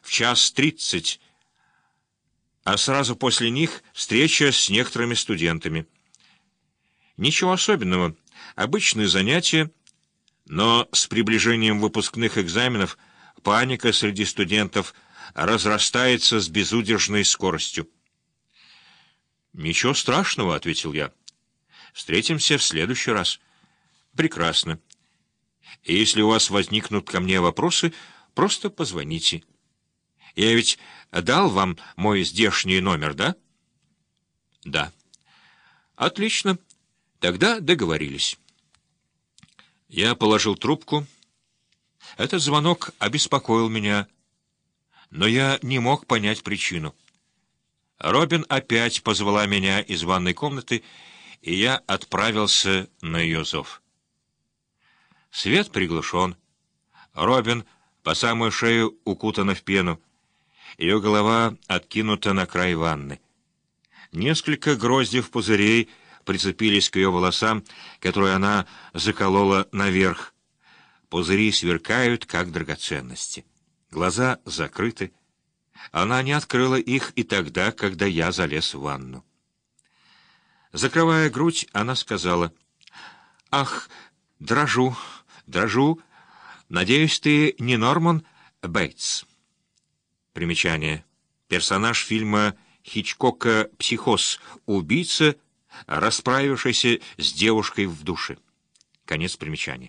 в 1:30, а сразу после них встреча с некоторыми студентами. Ничего особенного, обычные занятия, но с приближением выпускных экзаменов паника среди студентов разрастается с безудержной скоростью. «Ничего страшного», — ответил я. «Встретимся в следующий раз». «Прекрасно. И если у вас возникнут ко мне вопросы, просто позвоните. Я ведь дал вам мой здешний номер, да?» «Да». «Отлично. Тогда договорились». Я положил трубку. Этот звонок обеспокоил меня, но я не мог понять причину. Робин опять позвала меня из ванной комнаты, и я отправился на ее зов. Свет приглушен. Робин по самую шею укутана в пену. Ее голова откинута на край ванны. Несколько гроздьев пузырей прицепились к ее волосам, которые она заколола наверх. Пузыри сверкают, как драгоценности. Глаза закрыты. Она не открыла их и тогда, когда я залез в ванну. Закрывая грудь, она сказала: «Ах, дрожу, дрожу. Надеюсь, ты не Норман Бейтс». Примечание. Персонаж фильма Хичкока «Психоз». Убийца, расправившийся с девушкой в душе. Конец примечания.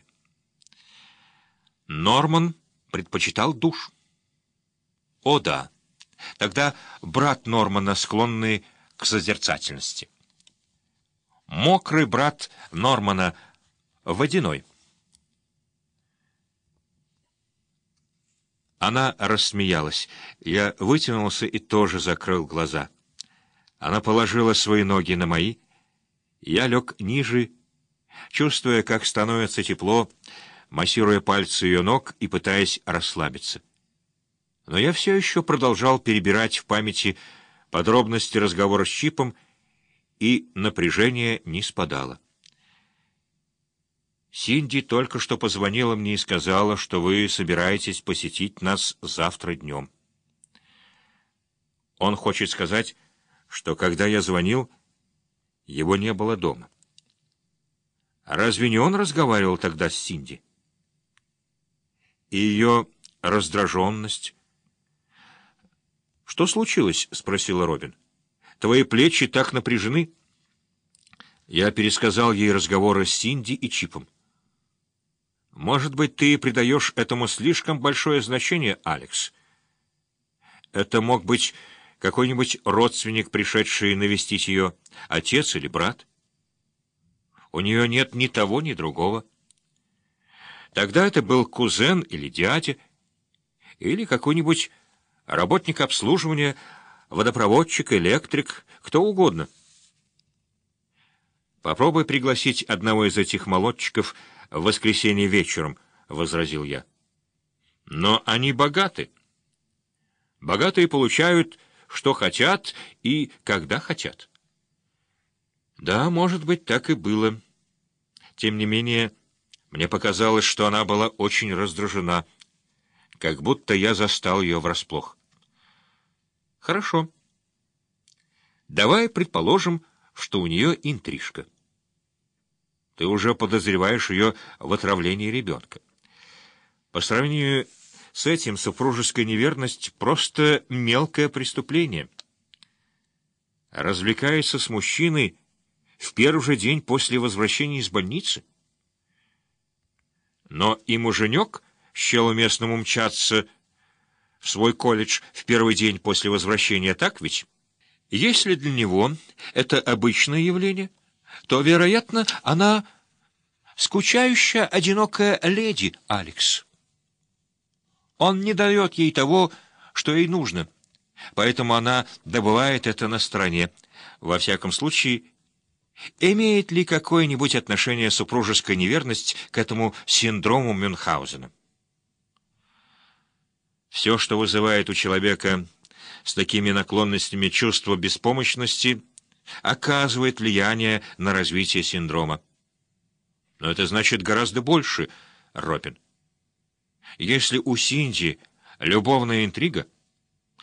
Норман предпочитал душ. О да, тогда брат Нормана, склонный к созерцательности. Мокрый брат Нормана, водяной. Она рассмеялась. Я вытянулся и тоже закрыл глаза. Она положила свои ноги на мои. Я лег ниже, чувствуя, как становится тепло, массируя пальцы ее ног и пытаясь расслабиться. Но я все еще продолжал перебирать в памяти подробности разговора с Чипом, и напряжение не спадало. «Синди только что позвонила мне и сказала, что вы собираетесь посетить нас завтра днем. Он хочет сказать, что когда я звонил, его не было дома. Разве не он разговаривал тогда с Синди? И ее раздраженность...» «Что случилось?» — спросила Робин. «Твои плечи так напряжены?» Я пересказал ей разговоры с Синди и Чипом. «Может быть, ты придаешь этому слишком большое значение, Алекс? Это мог быть какой-нибудь родственник, пришедший навестить ее, отец или брат. У нее нет ни того, ни другого. Тогда это был кузен или дядя, или какой-нибудь работник обслуживания, водопроводчик, электрик, кто угодно. Попробуй пригласить одного из этих молодчиков в воскресенье вечером, — возразил я. Но они богаты. Богатые получают, что хотят и когда хотят. Да, может быть, так и было. Тем не менее, мне показалось, что она была очень раздражена, как будто я застал ее врасплох. Хорошо. Давай предположим, что у нее интрижка. Ты уже подозреваешь ее в отравлении ребенка. По сравнению с этим супружеская неверность — просто мелкое преступление. Развлекается с мужчиной в первый же день после возвращения из больницы. Но и муженек счел уместным умчаться в свой колледж в первый день после возвращения, так ведь? Если для него это обычное явление, то, вероятно, она скучающая, одинокая леди, Алекс. Он не дает ей того, что ей нужно, поэтому она добывает это на стороне. Во всяком случае, имеет ли какое-нибудь отношение супружеская неверность к этому синдрому Мюнхгаузена? Все, что вызывает у человека с такими наклонностями чувство беспомощности, оказывает влияние на развитие синдрома. Но это значит гораздо больше, Робин. Если у Синди любовная интрига,